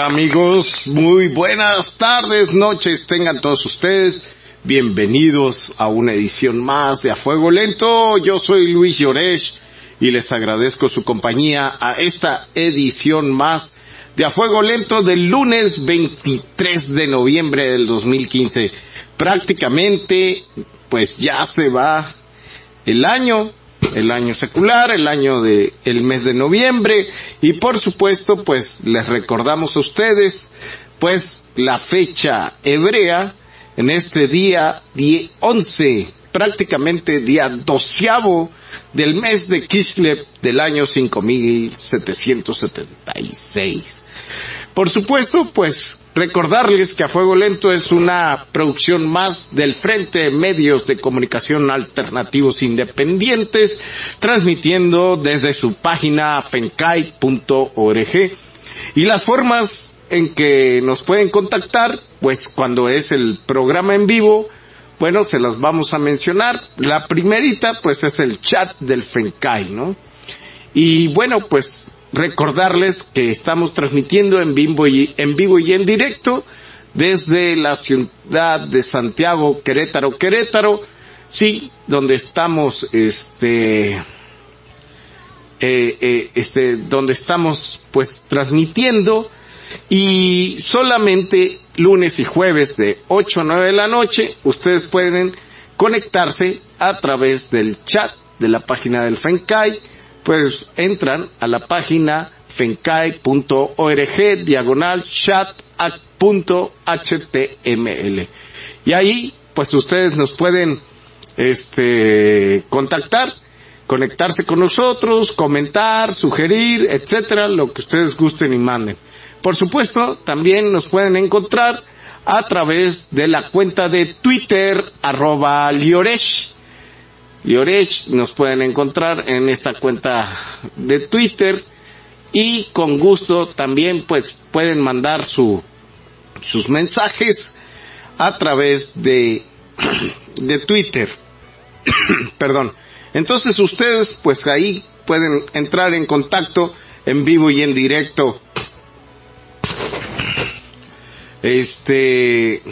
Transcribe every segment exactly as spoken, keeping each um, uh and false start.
Hola amigos, muy buenas tardes, noches, tengan todos ustedes bienvenidos a una edición más de A Fuego Lento. Yo soy Luis Llorech y les agradezco su compañía a esta edición más de A Fuego Lento del lunes veintitrés de noviembre del dos mil quince. Prácticamente pues ya se va el año. El año secular, el año de, el mes de noviembre, y por supuesto, pues, les recordamos a ustedes, pues, la fecha hebrea, en este día, día once, prácticamente día doceavo del mes de Kislev del año cinco mil setecientos setenta y seis. Por supuesto, pues, recordarles que A Fuego Lento es una producción más del Frente de Medios de Comunicación Alternativos Independientes, transmitiendo desde su página fencai punto org. Y las formas en que nos pueden contactar, pues cuando es el programa en vivo, bueno, se las vamos a mencionar. La primerita, pues es el chat del Fencai, ¿no? Y bueno, pues recordarles que estamos transmitiendo en vivo y en vivo y en directo desde la ciudad de Santiago, Querétaro, Querétaro, sí, donde estamos, este, eh, eh, este, donde estamos, pues, transmitiendo, y solamente lunes y jueves de ocho a nueve de la noche, ustedes pueden conectarse a través del chat de la página del Fencai. Pues entran a la página fencai punto org diagonal chat punto html y ahí pues ustedes nos pueden este contactar, conectarse con nosotros, comentar, sugerir, etcétera, lo que ustedes gusten y manden. Por supuesto, también nos pueden encontrar a través de la cuenta de Twitter arroba Llorech. Llorech, nos pueden encontrar en esta cuenta de Twitter, y con gusto también pues pueden mandar su sus mensajes a través de de Twitter. Perdón. Entonces ustedes pues ahí pueden entrar en contacto en vivo y en directo. Este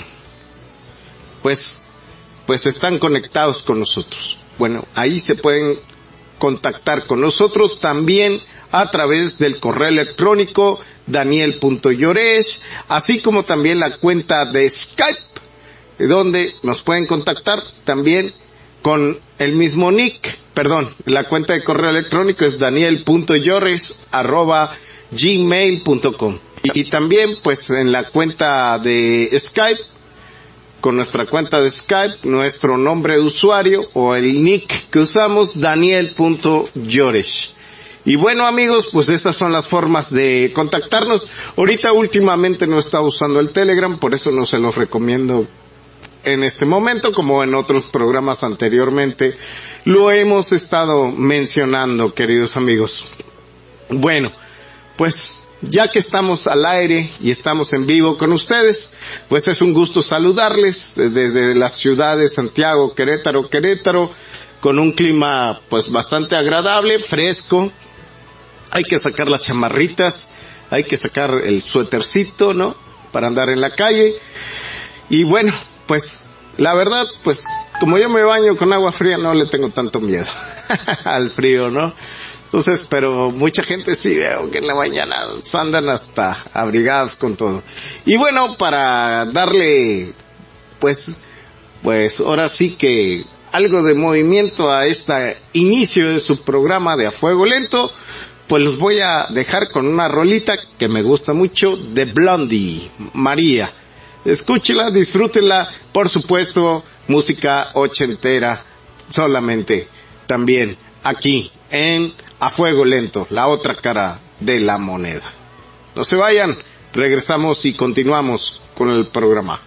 pues pues están conectados con nosotros. Bueno, ahí se pueden contactar con nosotros también a través del correo electrónico daniel punto llorech, así como también la cuenta de Skype, donde nos pueden contactar también con el mismo nick, perdón, la cuenta de correo electrónico es daniel punto llorech arroba gmail punto com. Y, y también pues en la cuenta de Skype, con nuestra cuenta de Skype, nuestro nombre de usuario o el nick que usamos, daniel punto llorech. Y bueno amigos, pues estas son las formas de contactarnos. Ahorita últimamente no estaba usando el Telegram, por eso no se los recomiendo en este momento, como en otros programas anteriormente lo hemos estado mencionando, queridos amigos. Bueno, pues ya que estamos al aire y estamos en vivo con ustedes, pues es un gusto saludarles desde la ciudad de Santiago, Querétaro, Querétaro, con un clima pues bastante agradable, fresco. Hay que sacar las chamarritas, hay que sacar el suétercito, ¿no?, para andar en la calle. Y bueno, pues la verdad, pues como yo me baño con agua fría, no le tengo tanto miedo al frío, ¿no? Entonces, pero mucha gente sí veo que en la mañana andan hasta abrigados con todo. Y bueno, para darle, pues, pues ahora sí que algo de movimiento a este inicio de su programa de A Fuego Lento, pues los voy a dejar con una rolita que me gusta mucho de Blondie, María. Escúchela, disfrútenla, por supuesto, música ochentera solamente, también aquí en A Fuego Lento, la otra cara de la moneda. No se vayan, regresamos y continuamos con el programa.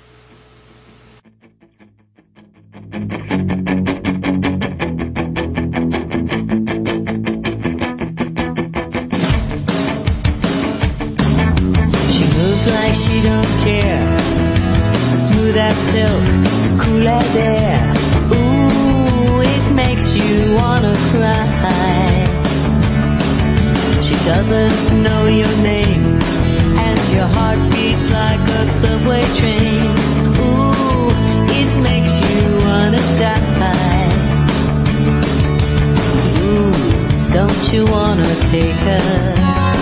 She moves like she don't care, smooth as silk, cool as air. Ooh, it makes you wanna cry. She doesn't know your name and your heart beats like a subway train. Ooh, it makes you wanna die. Ooh, don't you wanna take her?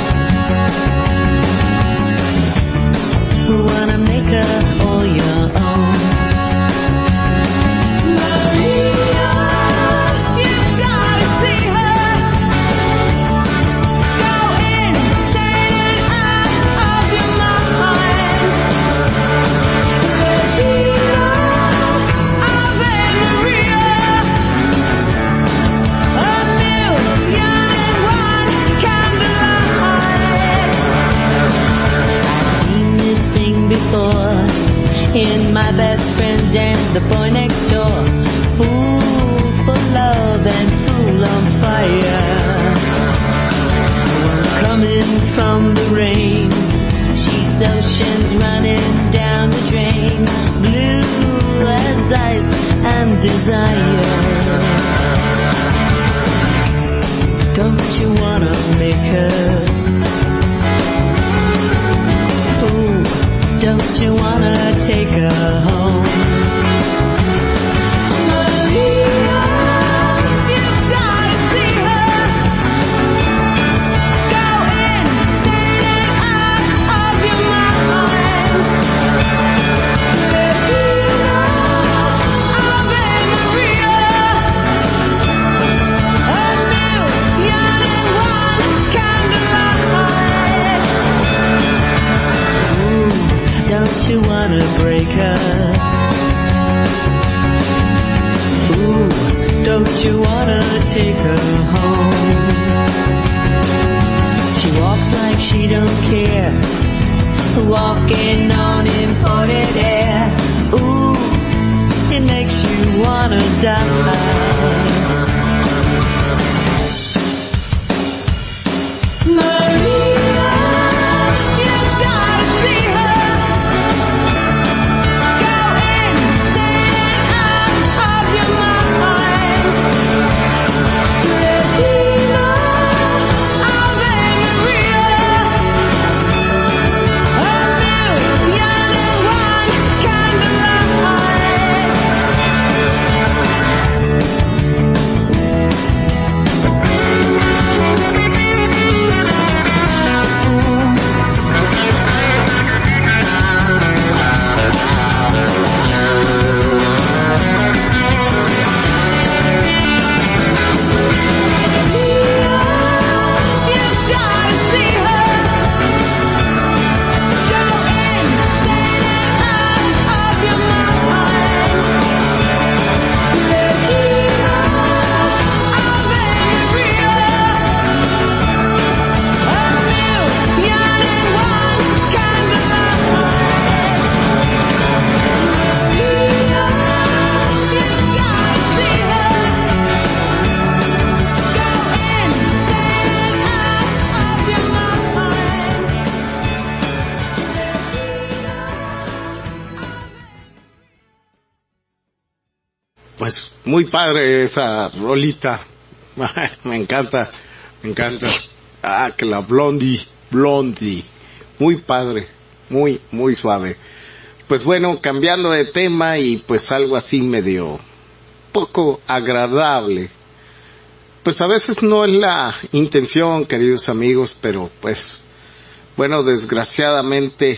Wanna make her all your own. Maria, you've gotta see her. Go insane out of your mind. Regina, Ave Maria, a million and one candlelight. I've seen this thing before in my best friend and the boy next door. Fool for love and fool on fire. One coming from the rain. She's oceans running down the drain. Blue as ice and desire. Don't you wanna make her? Don't you wanna take her home? Maria, you've gotta see her. Go insane out of your mind. Regina, Ave Maria, a million and one candlelight. Ooh, don't you wanna break her? Ooh, don't you wanna take her home? She walks like she don't care, walking on imported air. Ooh, it makes you wanna die. Maria, you've gotta see her. Go insane out of your mind. Regina, Ave Maria, a million and one candlelight. You've gotta see her. Go insane out of your mind. Regina, Ave Maria, a million and one candlelight. Maria, you've gotta see her. Go insane out of your mind. Pues muy padre esa rolita. Me encanta, me encanta. Ah, que la Blondie, Blondie. Muy padre, muy, muy suave. Pues bueno, cambiando de tema y pues algo así medio poco agradable. Pues a veces no es la intención, queridos amigos, pero pues, bueno, desgraciadamente,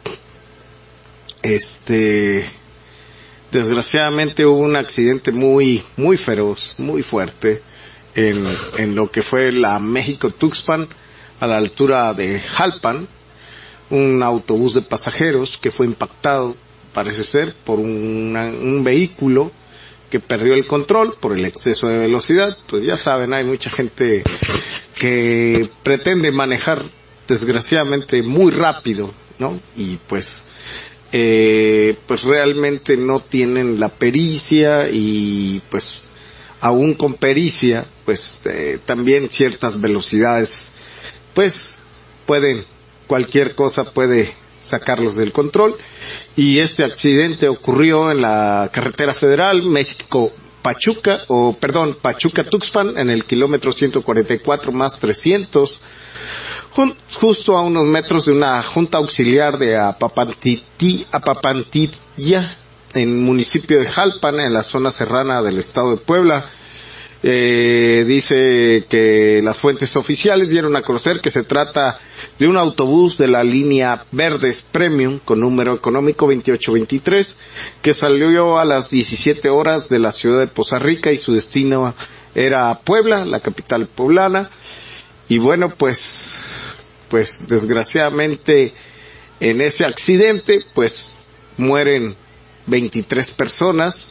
este, desgraciadamente hubo un accidente muy, muy feroz, muy fuerte, en, en lo que fue la México-Tuxpan, a la altura de Jalpan, un autobús de pasajeros que fue impactado, parece ser, por una, un vehículo que perdió el control por el exceso de velocidad. Pues ya saben, hay mucha gente que pretende manejar desgraciadamente muy rápido, ¿no? Y pues, eh, pues realmente no tienen la pericia y pues aún con pericia, pues eh, también ciertas velocidades, pues pueden, cualquier cosa puede sacarlos del control. Y este accidente ocurrió en la carretera federal México Pachuca, o perdón, Pachuca-Tuxpan en el kilómetro ciento cuarenta y cuatro más trescientos, jun, justo a unos metros de una junta auxiliar de Apapantiti, Apapantilla, en municipio de Jalpan, en la zona serrana del estado de Puebla. Eh, dice que las fuentes oficiales dieron a conocer que se trata de un autobús de la línea Verdes Premium con número económico veintiocho veintitrés que salió a las diecisiete horas de la ciudad de Poza Rica y su destino era Puebla, la capital poblana. Y bueno, pues, pues desgraciadamente en ese accidente pues mueren veintitrés personas.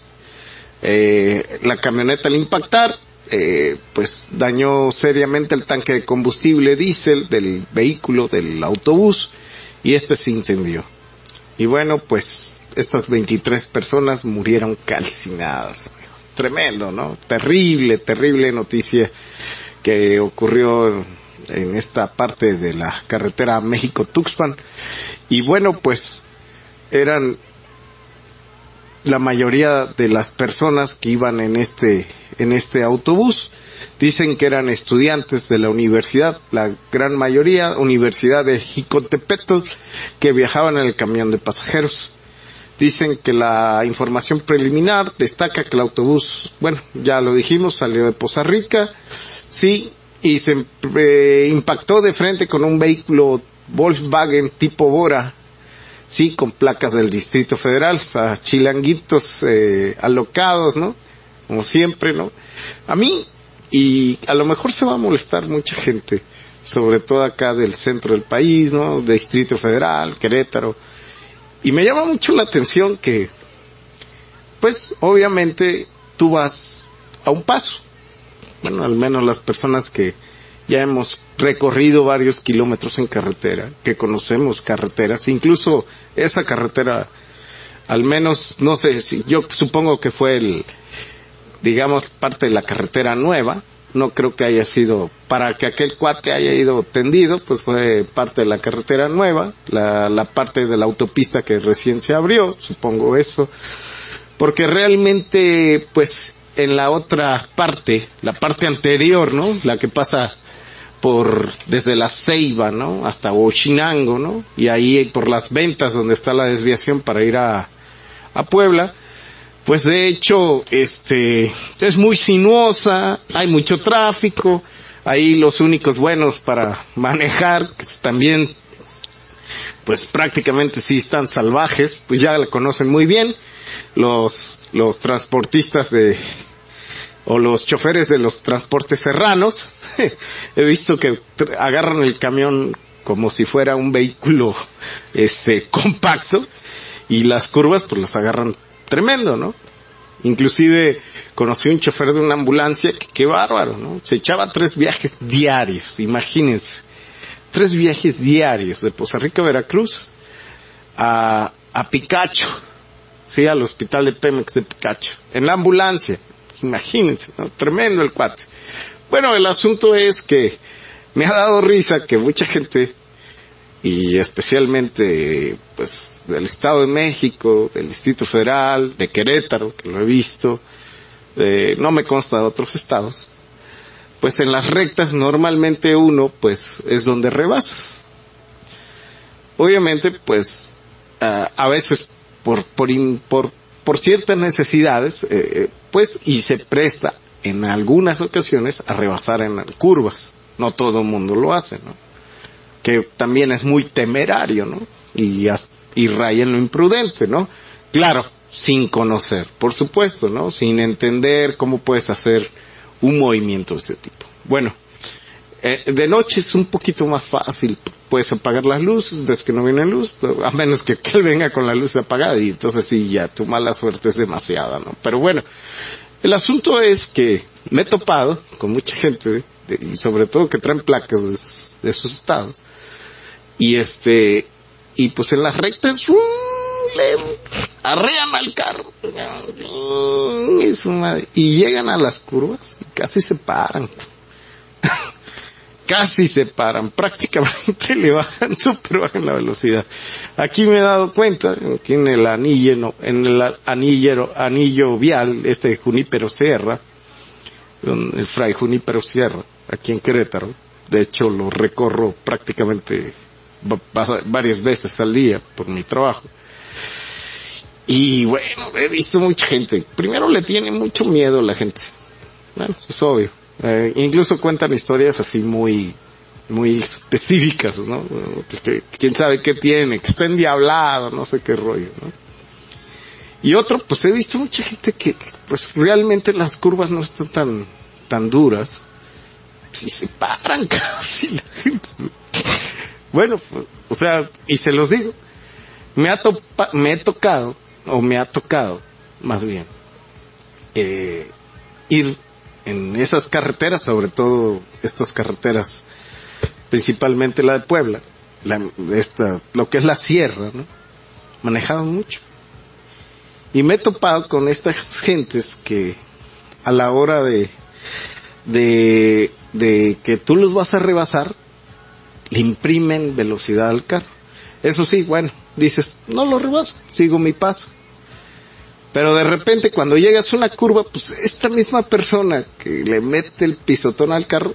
Eh, la camioneta al impactar, eh, pues dañó seriamente el tanque de combustible diésel del vehículo, del autobús, y este se incendió. Y bueno, pues estas veintitrés personas murieron calcinadas. Tremendo, ¿no? Terrible, terrible noticia que ocurrió en esta parte de la carretera México-Tuxpan. Y bueno, pues eran la mayoría de las personas que iban en este en este autobús. Dicen que eran estudiantes de la universidad, la gran mayoría, Universidad de Jicotepetl, que viajaban en el camión de pasajeros. Dicen que la información preliminar destaca que el autobús, bueno, ya lo dijimos, salió de Poza Rica, sí, y se eh, impactó de frente con un vehículo Volkswagen tipo Bora, sí, con placas del Distrito Federal, a chilanguitos eh, alocados, ¿no? Como siempre, ¿no? A mí, y a lo mejor se va a molestar mucha gente, sobre todo acá del centro del país, ¿no? Distrito Federal, Querétaro. Y me llama mucho la atención que, pues, obviamente, tú vas a un paso. Bueno, al menos las personas que ya hemos recorrido varios kilómetros en carretera, que conocemos carreteras, incluso esa carretera, al menos, no sé, si yo supongo que fue el, digamos, parte de la carretera nueva, no creo que haya sido, para que aquel cuate haya ido tendido, pues fue parte de la carretera nueva, la, la parte de la autopista que recién se abrió, supongo eso, porque realmente, pues, en la otra parte, la parte anterior, ¿no? La que pasa por, desde la Ceiba, ¿no? Hasta Huachinango, ¿no? Y ahí por las Ventas, donde está la desviación para ir a, a Puebla, pues de hecho, este, es muy sinuosa, hay mucho tráfico, ahí los únicos buenos para manejar, que también, pues prácticamente sí están salvajes, pues ya la conocen muy bien, los, los transportistas de, o los choferes de los transportes serranos. He visto que agarran el camión como si fuera un vehículo este compacto y las curvas pues las agarran tremendo, ¿no? Inclusive conocí un chofer de una ambulancia que qué bárbaro, ¿no? Se echaba tres viajes diarios, imagínense. Tres viajes diarios de Poza Rica, Veracruz a a Picacho, sí, al hospital de Pemex de Picacho, en la ambulancia. Imagínense, ¿no? Tremendo el cuate. Bueno, el asunto es que me ha dado risa que mucha gente, y especialmente, pues, del Estado de México, del Distrito Federal, de Querétaro, que lo he visto, de, no me consta de otros estados, pues en las rectas normalmente uno, pues, es donde rebasas. Obviamente, pues, uh, a veces por, por, por, por ciertas necesidades, eh, pues, y se presta en algunas ocasiones a rebasar en curvas. No todo el mundo lo hace, ¿no? Que también es muy temerario, ¿no? Y, y raya en lo imprudente, ¿no? Claro, sin conocer, por supuesto, ¿no? Sin entender cómo puedes hacer un movimiento de ese tipo. Bueno, eh, de noche es un poquito más fácil. Puedes apagar las luces, desde que no viene luz, a menos que él venga con la luz apagada, y entonces sí, ya, tu mala suerte es demasiada, ¿no? Pero bueno, el asunto es que me he topado con mucha gente, de, y sobre todo que traen placas de, de sus estados, y este, y pues en las rectas, ¡um! Le arrean al carro, y llegan a las curvas y casi se paran. casi se paran, prácticamente le bajan, super bajan la velocidad. Aquí me he dado cuenta, aquí en el anillo, en el anillo, anillo vial, este de Junípero Sierra, el Fray Junípero Sierra, aquí en Querétaro, de hecho lo recorro prácticamente varias veces al día por mi trabajo. Y bueno, he visto mucha gente, primero le tiene mucho miedo a la gente, bueno, eso es obvio. Eh, incluso cuentan historias así muy, muy específicas, ¿no? Que, que, quién sabe qué tiene, que está endiablado, no sé qué rollo, ¿no? Y otro, pues he visto mucha gente que, que pues realmente las curvas no están tan, tan duras, y se paran casi la gente. Bueno, pues, o sea, y se los digo, me ha topa, me he tocado, o me ha tocado, más bien, eh, ir en esas carreteras, sobre todo estas carreteras, principalmente la de Puebla, la, esta, lo que es la sierra, ¿no? Manejado mucho. Y me he topado con estas gentes que a la hora de, de, de que tú los vas a rebasar, le imprimen velocidad al carro. Eso sí, bueno, dices, no lo rebaso, sigo mi paso. Pero de repente cuando llegas a una curva, pues esta misma persona que le mete el pisotón al carro,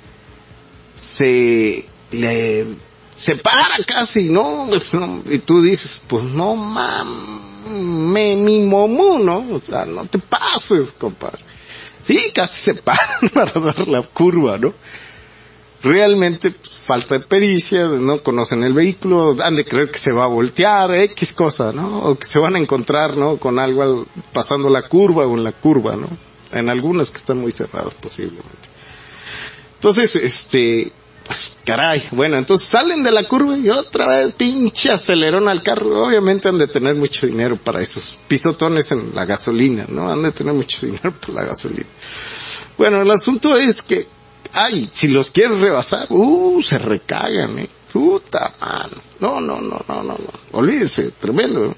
se, le, se para casi, ¿no? Pues, no y tú dices, pues no mames, mi momú, ¿no? O sea, no te pases, compadre. Sí, casi se paran para dar la curva, ¿no? Realmente, pues, falta de pericia, no conocen el vehículo, han de creer que se va a voltear, X cosa, ¿no? O que se van a encontrar, ¿no? Con algo al, pasando la curva o en la curva, ¿no? En algunas que están muy cerradas posiblemente. Entonces, este, pues caray, bueno, entonces salen de la curva y otra vez pinche acelerón al carro. Obviamente han de tener mucho dinero para esos pisotones en la gasolina, ¿no? Han de tener mucho dinero para la gasolina. Bueno, el asunto es que ay, si los quieres rebasar, uh, se recagan, eh. Puta mano. No, no, no, no, no, no. Olvídese, tremendo.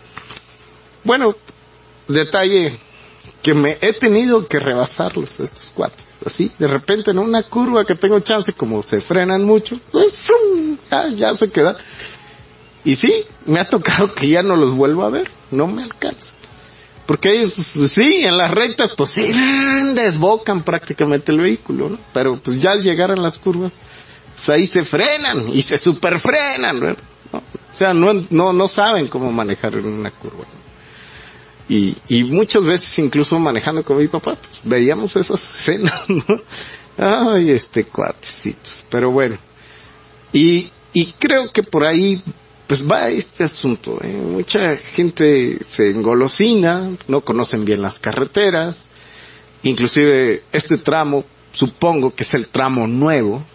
Bueno, detalle que me he tenido que rebasarlos, estos cuates. Así, de repente en una curva que tengo chance, como se frenan mucho, ya, ya se queda. Y sí, me ha tocado que ya no los vuelvo a ver, no me alcanza. Porque ellos, pues, sí, en las rectas, pues sí, desbocan prácticamente el vehículo, ¿no? Pero pues ya al llegar a las curvas, pues ahí se frenan y se superfrenan, ¿no? O sea, no, no, no saben cómo manejar en una curva, ¿no? Y, y muchas veces incluso manejando con mi papá, pues veíamos esas escenas, ¿no? Ay, este cuatecitos. Pero bueno. Y, y creo que por ahí, pues va este asunto, ¿eh? Mucha gente se engolosina, no conocen bien las carreteras, inclusive este tramo, supongo que es el tramo nuevo,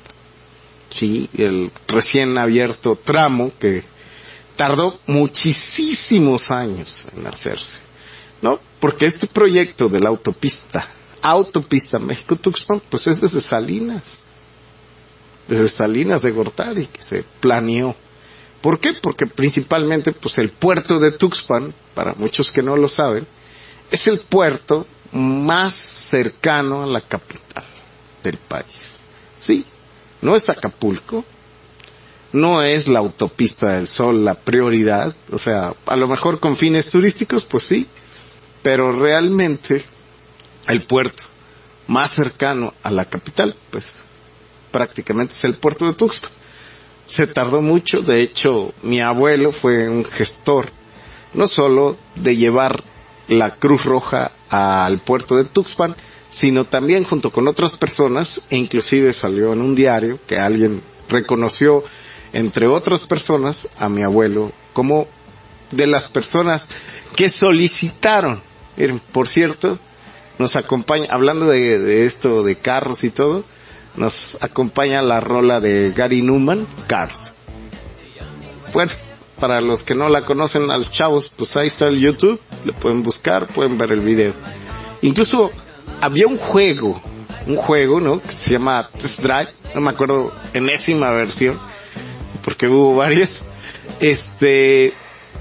sí, el recién abierto tramo que tardó muchísimos años en hacerse, ¿no? Porque este proyecto de la autopista, autopista México-Tuxpan, pues es desde Salinas, desde Salinas de Gortari, que se planeó. ¿Por qué? Porque principalmente, pues el puerto de Tuxpan, para muchos que no lo saben, es el puerto más cercano a la capital del país. ¿Sí? No es Acapulco, no es la autopista del Sol la prioridad, o sea, a lo mejor con fines turísticos, pues sí, pero realmente el puerto más cercano a la capital, pues prácticamente es el puerto de Tuxpan. Se tardó mucho, de hecho, mi abuelo fue un gestor, no solo de llevar la Cruz Roja al puerto de Tuxpan, sino también junto con otras personas, e inclusive salió en un diario que alguien reconoció, entre otras personas, a mi abuelo como de las personas que solicitaron. Miren, por cierto, nos acompaña, hablando de, de esto, de carros y todo, nos acompaña la rola de Gary Numan, Cars. Bueno, para los que no la conocen, a los chavos, pues ahí está el YouTube, le pueden buscar, pueden ver el video. Incluso había un juego, un juego, ¿no? Que se llama Test Drive, no me acuerdo, enésima versión, porque hubo varias. Este,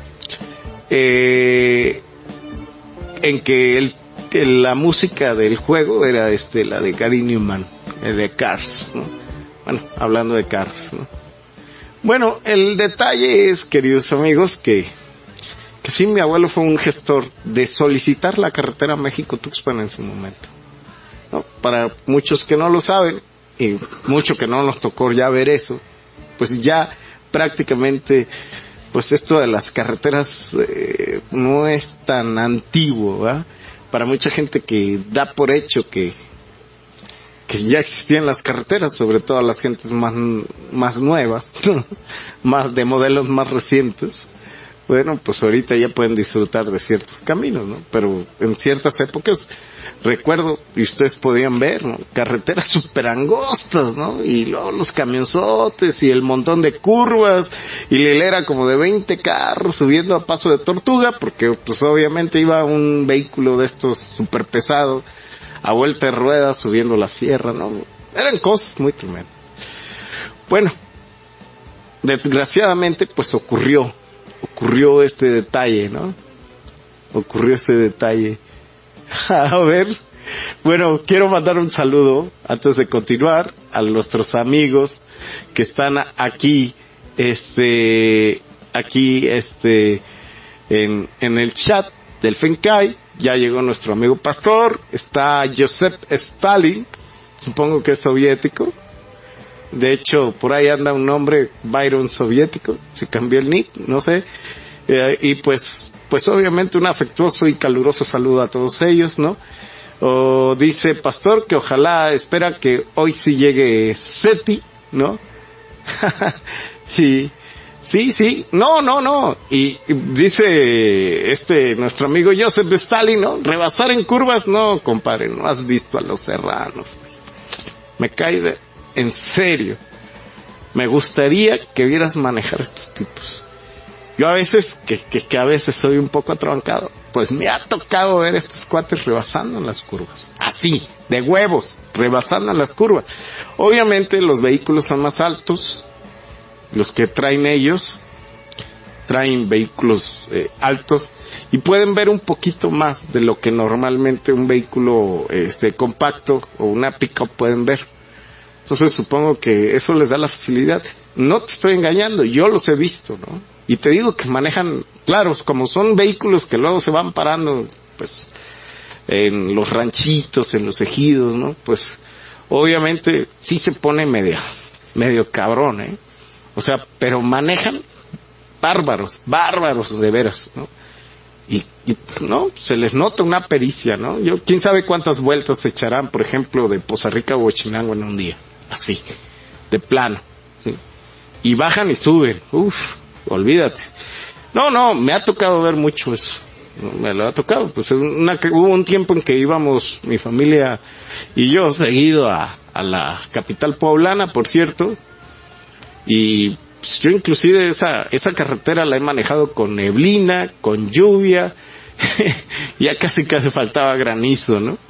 eh, en que el, la música del juego era este, la de Gary Numan, el de Cars, ¿no? Bueno, hablando de carros, ¿no? Bueno, el detalle es, queridos amigos, que, que sí, mi abuelo fue un gestor de solicitar la carretera México-Tuxpan en su momento, ¿no? Para muchos que no lo saben, y mucho que no nos tocó ya ver eso, pues ya prácticamente, pues esto de las carreteras eh, no es tan antiguo, ¿verdad? Para mucha gente que da por hecho que que ya existían las carreteras, sobre todo a las gentes más más nuevas, más de modelos más recientes. Bueno, pues ahorita ya pueden disfrutar de ciertos caminos, ¿no? Pero en ciertas épocas, recuerdo, y ustedes podían ver, ¿no? Carreteras súper angostas, ¿no? Y luego los camionzotes y el montón de curvas y la hilera como de veinte carros subiendo a paso de tortuga, porque pues obviamente iba un vehículo de estos súper pesado a vuelta de ruedas subiendo la sierra, ¿no? Eran cosas muy tremendas. Bueno, desgraciadamente pues ocurrió, ocurrió este detalle, ¿no? Ocurrió este detalle. A ver, bueno, quiero mandar un saludo antes de continuar a nuestros amigos que están aquí, este, aquí, este, en, en el chat del Fencay. Ya llegó nuestro amigo Pastor, está Joseph Stalin, supongo que es soviético. De hecho, por ahí anda un nombre, Byron soviético, se cambió el nick, no sé. Eh, y pues, pues obviamente un afectuoso y caluroso saludo a todos ellos, ¿no? O dice Pastor que ojalá espera que hoy sí llegue SETI, ¿no? Sí. Sí, sí, no, no, no, y, y dice este, nuestro amigo Joseph de Stalin, ¿no? Rebasar en curvas, no, compadre, no has visto a los serranos. Me cae de, en serio, me gustaría que vieras manejar estos tipos. Yo a veces, que, que, que a veces soy un poco atrabancado, pues me ha tocado ver estos cuates rebasando en las curvas, así, de huevos, rebasando en las curvas. Obviamente los vehículos son más altos, los que traen ellos, traen vehículos eh, altos y pueden ver un poquito más de lo que normalmente un vehículo este compacto o una pick-up pueden ver. Entonces supongo que eso les da la facilidad. No te estoy engañando, yo los he visto, ¿no? Y te digo que manejan, claro, como son vehículos que luego se van parando, pues, en los ranchitos, en los ejidos, ¿no? Pues, obviamente, sí se pone medio, medio cabrón, ¿eh? O sea, pero manejan bárbaros, bárbaros de veras, ¿no? Y, y, no, se les nota una pericia, ¿no? Yo, quién sabe cuántas vueltas se echarán, por ejemplo, de Poza Rica a Huachinango en un día. Así, de plano, ¿sí? Y bajan y suben, uff, olvídate. No, no, me ha tocado ver mucho eso. Me lo ha tocado, pues una, hubo un tiempo en que íbamos, mi familia y yo, seguido a, a la capital poblana, por cierto. Y pues, yo inclusive esa esa carretera la he manejado con neblina, con lluvia, ya casi casi faltaba granizo, ¿no?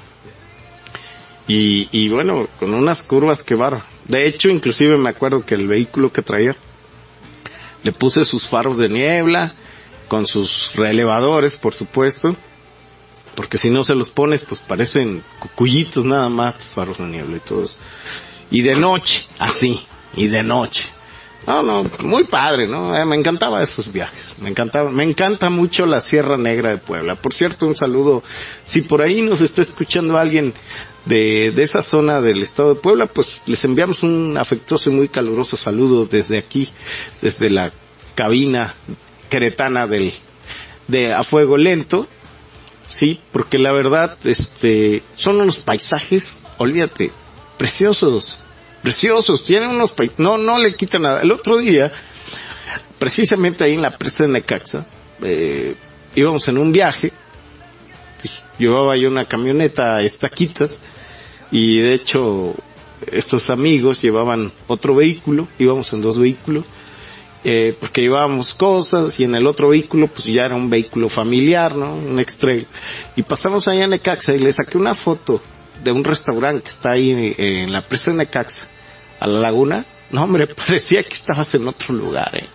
Y, y bueno, con unas curvas que barra. De hecho, inclusive me acuerdo que el vehículo que traía, le puse sus faros de niebla, con sus relevadores, por supuesto, porque si no se los pones, pues parecen cucuyitos nada más, tus faros de niebla y todo eso. Y de noche, así, y de noche. No, no, muy padre, ¿no? Eh, me encantaba esos viajes, me encantaba, me encanta mucho la Sierra Negra de Puebla. Por cierto, un saludo, si por ahí nos está escuchando alguien de, de esa zona del estado de Puebla, pues les enviamos un afectuoso y muy caluroso saludo desde aquí, desde la cabina queretana del, de A Fuego Lento, sí, porque la verdad, este, son unos paisajes, olvídate, preciosos. Preciosos, tienen unos pa- no no le quitan nada. El otro día, precisamente ahí en la presa de Necaxa, eh, íbamos en un viaje, pues, llevaba yo una camioneta a estaquitas, y de hecho, estos amigos llevaban otro vehículo, íbamos en dos vehículos, eh, porque llevábamos cosas, y en el otro vehículo, pues ya era un vehículo familiar, ¿no? Un X-Trail. Y pasamos allá en Necaxa, y le saqué una foto de un restaurante que está ahí en la presa de Necaxa, a la laguna. No, hombre, parecía que estabas en otro lugar, eh.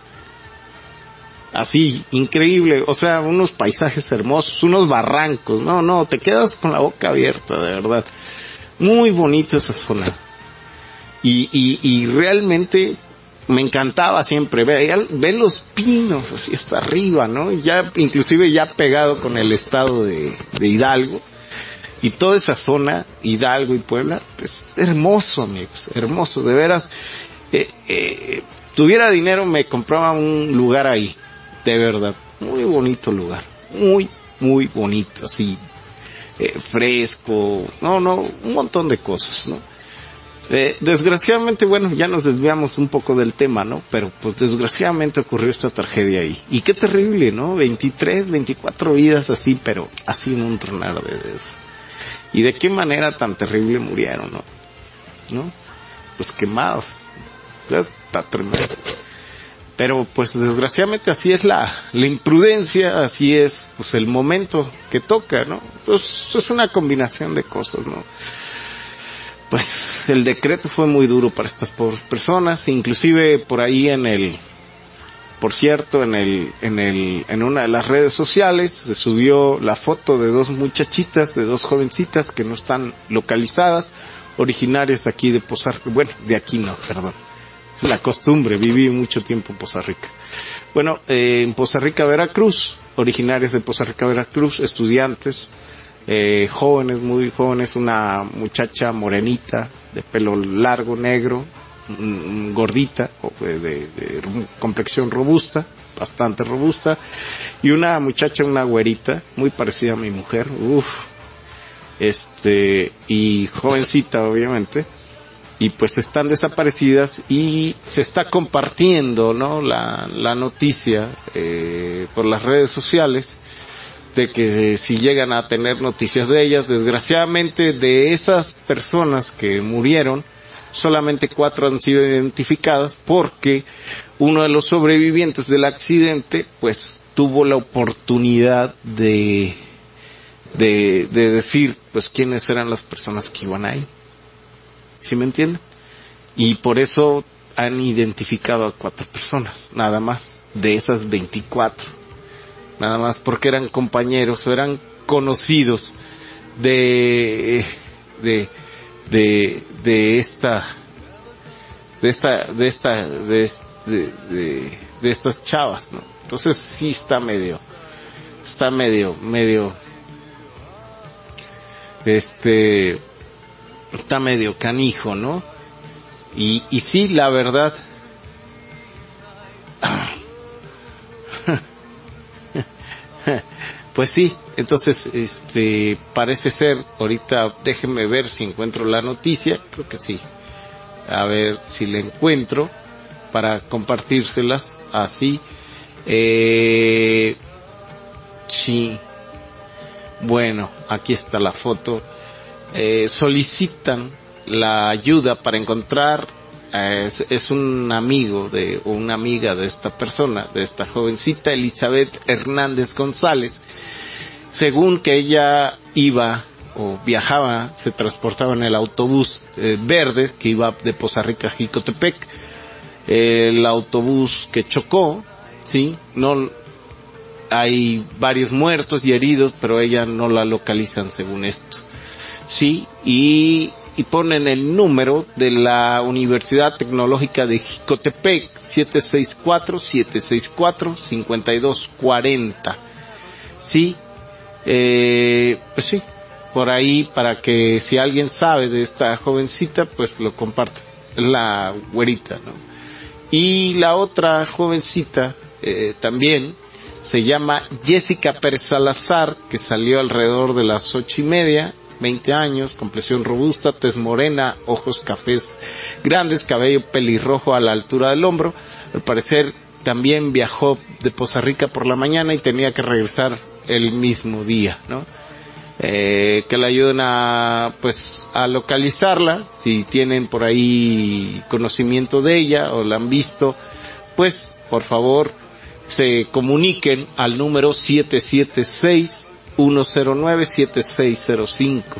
Así, increíble, o sea, unos paisajes hermosos, unos barrancos, no, no, te quedas con la boca abierta, de verdad. Muy bonita esa zona. y, y, y realmente me encantaba siempre ver, ver los pinos así hasta arriba, ¿no? Ya, inclusive ya pegado con el estado de, de Hidalgo, y toda esa zona, Hidalgo y Puebla, pues hermoso, amigos, hermoso, de veras. Eh, eh, tuviera dinero me compraba un lugar ahí, de verdad, muy bonito lugar, muy, muy bonito, así, eh, fresco, no, no, un montón de cosas, ¿no? Eh, desgraciadamente, bueno, ya nos desviamos un poco del tema, ¿no? Pero pues desgraciadamente ocurrió esta tragedia ahí. Y qué terrible, ¿no? veintitrés, veinticuatro vidas así, pero así en un tronar de dedos. Y de qué manera tan terrible murieron, ¿no? ¿No? Pues quemados. Está tremendo. Pero pues desgraciadamente así es la, la imprudencia, así es pues el momento que toca, ¿no? Pues es una combinación de cosas, ¿no? Pues el decreto fue muy duro para estas pobres personas, inclusive por ahí en el, por cierto, en el, en el, en una de las redes sociales se subió la foto de dos muchachitas, de dos jovencitas que no están localizadas, originarias aquí de Poza Rica, bueno, de aquí no, perdón, la costumbre, viví mucho tiempo en Poza Rica. Bueno, eh, en Poza Rica, Veracruz, originarias de Poza Rica, Veracruz, estudiantes, Eh, jóvenes, muy jóvenes, una muchacha morenita, de pelo largo, negro, mm, gordita, de, de, de complexión robusta, bastante robusta, y una muchacha, una güerita, muy parecida a mi mujer, uff, este, y jovencita obviamente, y pues están desaparecidas y se está compartiendo, ¿no? La, la noticia, eh, por las redes sociales, de que si llegan a tener noticias de ellas, desgraciadamente de esas personas que murieron, solamente cuatro han sido identificadas porque uno de los sobrevivientes del accidente pues tuvo la oportunidad de de, de decir pues quiénes eran las personas que iban ahí. ¿Sí me entienden? Y por eso han identificado a cuatro personas, nada más, de esas veinticuatro. Nada más porque eran compañeros o eran conocidos de de de de esta de esta de esta de de, de, de estas chavas, ¿no? Entonces sí está medio está medio medio este está medio canijo, ¿no? Y y sí, la verdad pues sí, entonces, este, parece ser, ahorita déjenme ver si encuentro la noticia, creo que sí, a ver si la encuentro, para compartírselas, así, eh, sí, bueno, aquí está la foto, eh, solicitan la ayuda para encontrar, eh, es, es un amigo de, o una amiga de esta persona, de esta jovencita, Elizabeth Hernández González, según que ella iba o viajaba, se transportaba en el autobús eh, verde que iba de Poza Rica a Jicotepec, eh, el autobús que chocó, sí, no, hay varios muertos y heridos, pero ella no la localizan según esto, sí, y y ponen el número de la Universidad Tecnológica de Jicotepec, siete seis cuatro, siete seis cuatro, cinco dos cuatro cero. Sí, eh, pues sí, por ahí para que si alguien sabe de esta jovencita, pues lo comparta. Es la güerita, ¿no? Y la otra jovencita, eh, también, se llama Jessica Pérez Salazar, que salió alrededor de las ocho y media, veinte años, complexión robusta, tez morena, ojos cafés grandes, cabello pelirrojo a la altura del hombro. Al parecer también viajó de Poza Rica por la mañana y tenía que regresar el mismo día, ¿no? Eh, que le ayuden a, pues, a localizarla, si tienen por ahí conocimiento de ella o la han visto, pues, por favor, se comuniquen al número siete siete seis, uno cero nueve, siete seis cero cinco.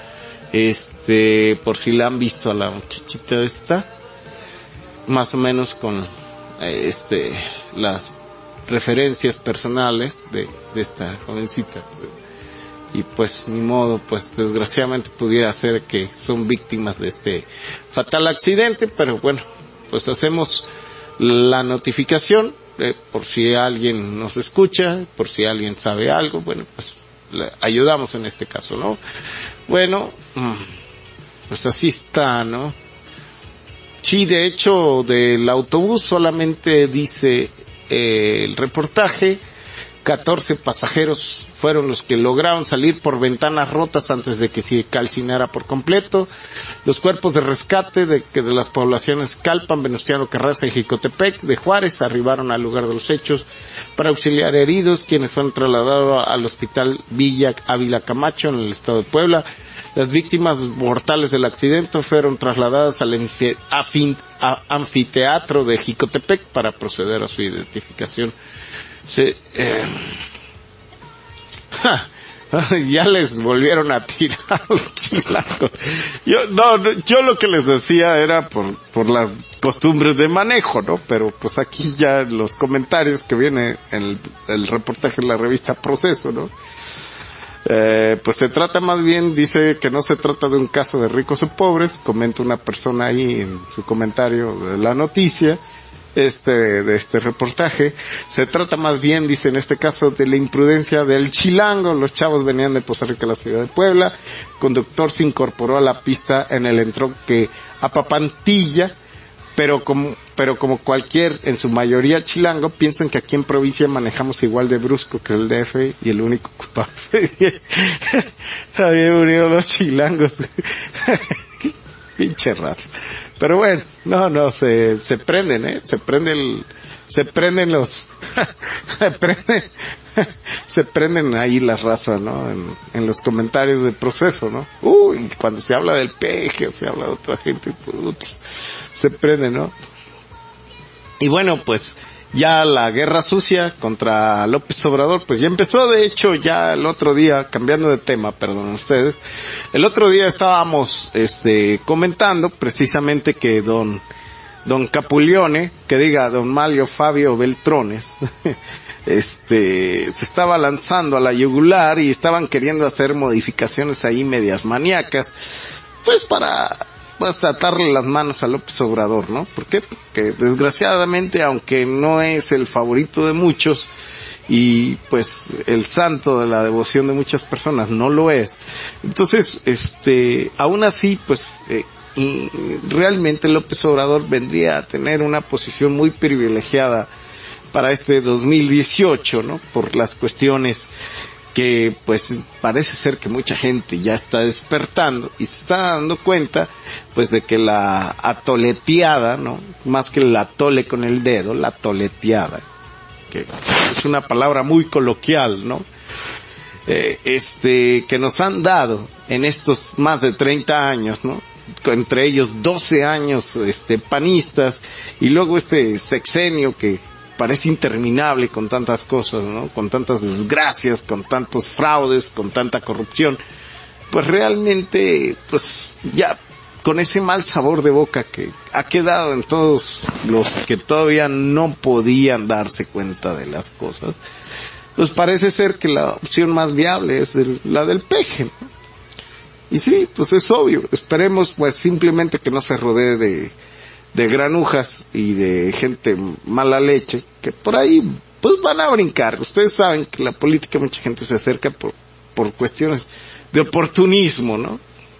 Este, por si la han visto a la muchachita esta, más o menos con, este, las referencias personales de, de esta jovencita. y pues ni modo, pues desgraciadamente pudiera ser que son víctimas de este fatal accidente, pero bueno, pues hacemos la notificación, eh, por si alguien nos escucha, por si alguien sabe algo, bueno, pues le ayudamos en este caso, ¿no? Bueno, pues así está, ¿no? Sí, de hecho, del autobús solamente dice eh, el reportaje, catorce pasajeros fueron los que lograron salir por ventanas rotas antes de que se calcinara por completo. Los cuerpos de rescate de, que de las poblaciones Calpan, Venustiano Carranza y Jicotepec de Juárez arribaron al lugar de los hechos para auxiliar heridos, quienes fueron trasladados al hospital Villa Ávila Camacho en el estado de Puebla. Las víctimas mortales del accidente fueron trasladadas al anfiteatro de Jicotepec para proceder a su identificación. Sí, eh, ja, ya les volvieron a tirar los chilangos. Yo, no, no, yo lo que les decía era por, por las costumbres de manejo, ¿no? Pero pues aquí ya en los comentarios que viene en el, el reportaje en la revista Proceso, ¿no? Eh, pues se trata más bien, dice que no se trata de un caso de ricos o pobres, comenta una persona ahí en su comentario de la noticia, este, de este reportaje. Se trata más bien, dice en este caso, de la imprudencia del chilango. Los chavos venían de Poza Rica a la ciudad de Puebla. El conductor se incorporó a la pista en el entronque a Papantilla, pero como, pero como cualquier, en su mayoría chilango, piensan que aquí en provincia manejamos igual de brusco que el D F y el único culpable. También unieron los chilangos. Pinche raza. Pero bueno, no, no, se, se prenden, eh, se prende el, se prenden los, se prenden, se prenden ahí las razas, ¿no? En, en los comentarios del Proceso, ¿no? Uy, cuando se habla del peje, se habla de otra gente, putz, se prende, ¿no? Y bueno, pues, ya la guerra sucia contra López Obrador, pues ya empezó. De hecho, ya el otro día, cambiando de tema, perdón ustedes, el otro día estábamos, este, comentando precisamente que don, don Capulione, que diga don Mario Fabio Beltrones, este, se estaba lanzando a la yugular y estaban queriendo hacer modificaciones ahí medias maníacas, pues para, pues atarle las manos a López Obrador, ¿no? ¿Por qué? Porque desgraciadamente, aunque no es el favorito de muchos y pues el santo de la devoción de muchas personas no lo es, entonces este aún así pues eh, y realmente López Obrador vendría a tener una posición muy privilegiada para este dos mil dieciocho, ¿no? Por las cuestiones que pues parece ser que mucha gente ya está despertando y se está dando cuenta pues de que la atoleteada, ¿no? Más que el atole con el dedo, la atoleteada, que es una palabra muy coloquial, ¿no? Eh, este, que nos han dado en estos más de treinta años, ¿no? Entre ellos doce años, este, panistas, y luego este sexenio que parece interminable con tantas cosas, ¿no? Con tantas desgracias, con tantos fraudes, con tanta corrupción. Pues realmente, pues ya con ese mal sabor de boca que ha quedado en todos los que todavía no podían darse cuenta de las cosas, pues parece ser que la opción más viable es el, la del peje, ¿no? Y sí, pues es obvio. Esperemos pues simplemente que no se rodee de de granujas y de gente mala leche, que por ahí pues van a brincar. Ustedes saben que la política mucha gente se acerca por, por cuestiones de oportunismo, ¿no?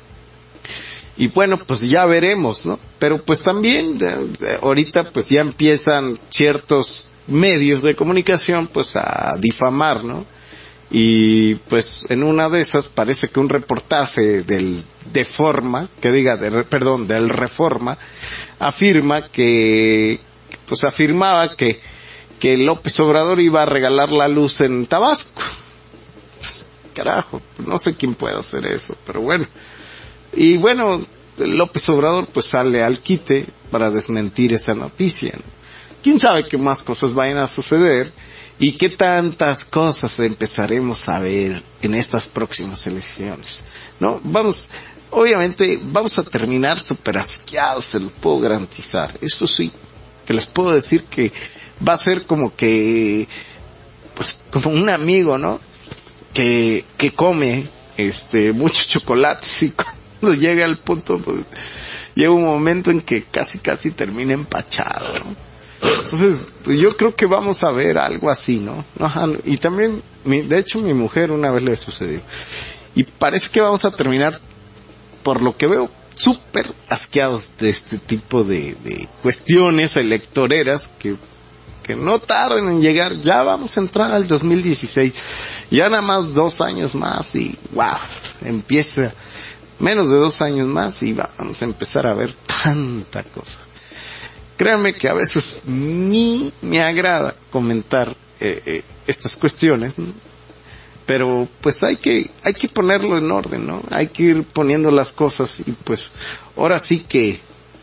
Y bueno, pues ya veremos, ¿no? Pero pues también de, de, ahorita pues ya empiezan ciertos medios de comunicación pues a difamar, ¿no? Y pues en una de esas parece que un reportaje del Deforma, que diga, de, perdón, del Reforma, afirma que, pues afirmaba que, que López Obrador iba a regalar la luz en Tabasco. Pues, carajo, no sé quién puede hacer eso, pero bueno. Y bueno, López Obrador pues sale al quite para desmentir esa noticia, ¿no? Quién sabe qué más cosas vayan a suceder y qué tantas cosas empezaremos a ver en estas próximas elecciones, ¿no? Vamos, obviamente vamos a terminar súper asqueados, se lo puedo garantizar. Eso sí, que les puedo decir que va a ser como que, pues como un amigo, ¿no? que, que come, este, muchos chocolates y cuando llega al punto, pues, llega un momento en que casi casi termina empachado, ¿no? Entonces, pues yo creo que vamos a ver algo así, ¿no? Ajá, y también, mi, de hecho, mi mujer una vez le sucedió. Y parece que vamos a terminar, por lo que veo, súper asqueados de este tipo de, de cuestiones electoreras que, que no tarden en llegar. Ya vamos a entrar al dos mil dieciséis. Ya nada más dos años más y, wow, empieza menos de dos años más y vamos a empezar a ver tanta cosa. Créanme que a veces ni me agrada comentar eh, eh, estas cuestiones, ¿no? Pero pues hay que hay que ponerlo en orden, ¿no? Hay que ir poniendo las cosas y pues ahora sí que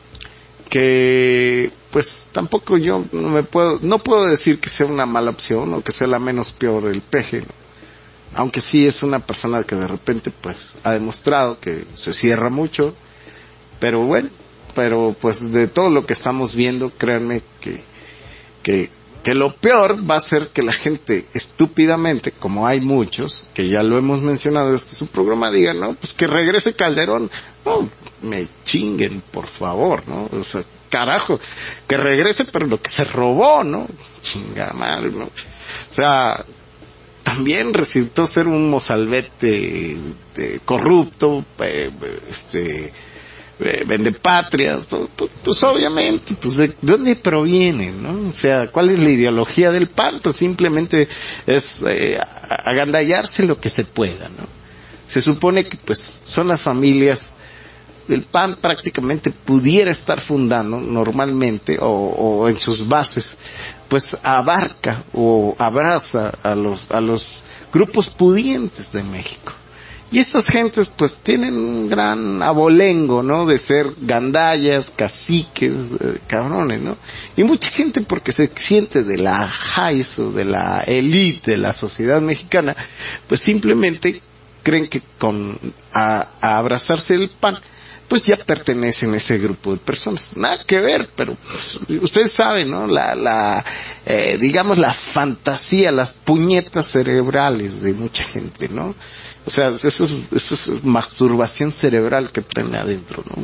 que pues tampoco yo no me puedo no puedo decir que sea una mala opción o que sea la menos peor el peje, ¿no? Aunque sí es una persona que de repente pues ha demostrado que se cierra mucho, pero bueno, pero pues de todo lo que estamos viendo, créanme que, que, que lo peor va a ser que la gente estúpidamente, como hay muchos, que ya lo hemos mencionado, este es un programa, diga, no, pues que regrese Calderón, no, me chinguen, por favor, ¿no? O sea, carajo, que regrese pero lo que se robó, ¿no? Chinga madre, ¿no? O sea, también resultó ser un mozalbete de, corrupto, eh, este, eh, vendepatrias, todo, pues obviamente, pues de, de dónde proviene, ¿no? O sea, ¿cuál es la ideología del P A N? Pues simplemente es eh, agandallarse lo que se pueda, ¿no? Se supone que pues son las familias del P A N prácticamente pudiera estar fundando normalmente o, o en sus bases, pues abarca o abraza a los a los grupos pudientes de México. Y estas gentes pues tienen un gran abolengo, ¿no? De ser gandallas, caciques, eh, cabrones, ¿no? Y mucha gente porque se siente de la high o de la elite de la sociedad mexicana, pues simplemente creen que con a, a abrazarse el P A N pues ya pertenecen a ese grupo de personas. Nada que ver, pero pues, ustedes saben, ¿no? La, la, eh, digamos la fantasía, las puñetas cerebrales de mucha gente, ¿no? O sea, eso es, eso es masturbación cerebral que traen adentro, ¿no?